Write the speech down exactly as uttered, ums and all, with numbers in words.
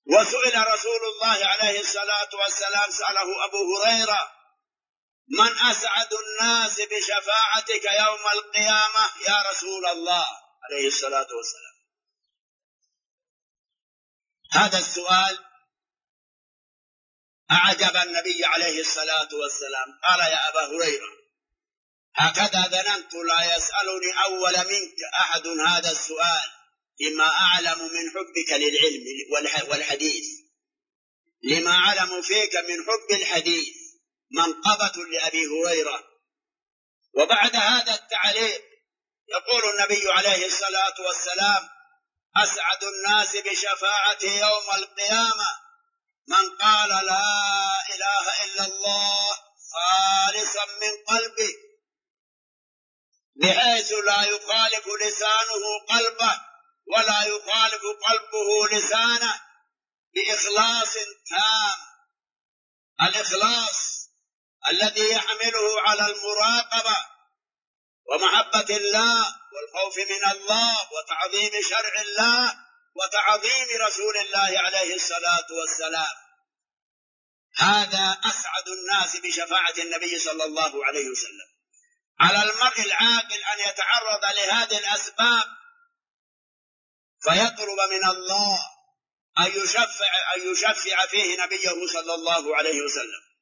وسئل رسول الله عليه الصلاة والسلام، سأله أبو هريرة: من أسعد الناس بشفاعتك يوم القيامة يا رسول الله عليه الصلاة والسلام؟ هذا السؤال أعجب النبي عليه الصلاة والسلام. قال: يا أبا هريرة، هكذا ظننت، لا يسألني أول منك أحد هذا السؤال، لما أعلم من حبك للعلم والحديث، لما أعلم فيك من حب الحديث، منقبة لأبي هريرة. وبعد هذا التعليق يقول النبي عليه الصلاة والسلام: أسعد الناس بشفاعتي يوم القيامة من قال لا إله إلا الله خالصا من قلبه، بحيث لا يخالف لسانه قلبه ولا يخالف قلبه لسانه، بإخلاص تام. الإخلاص الذي يحمله على المراقبة ومحبة الله والخوف من الله وتعظيم شرع الله وتعظيم رسول الله عليه الصلاة والسلام. هذا أسعد الناس بشفاعة النبي صلى الله عليه وسلم. على المرء العاقل أن يتعرض لهذه الأسباب فيطلب من الله أن يشفع, أن يشفع فيه نبيه صلى الله عليه وسلم.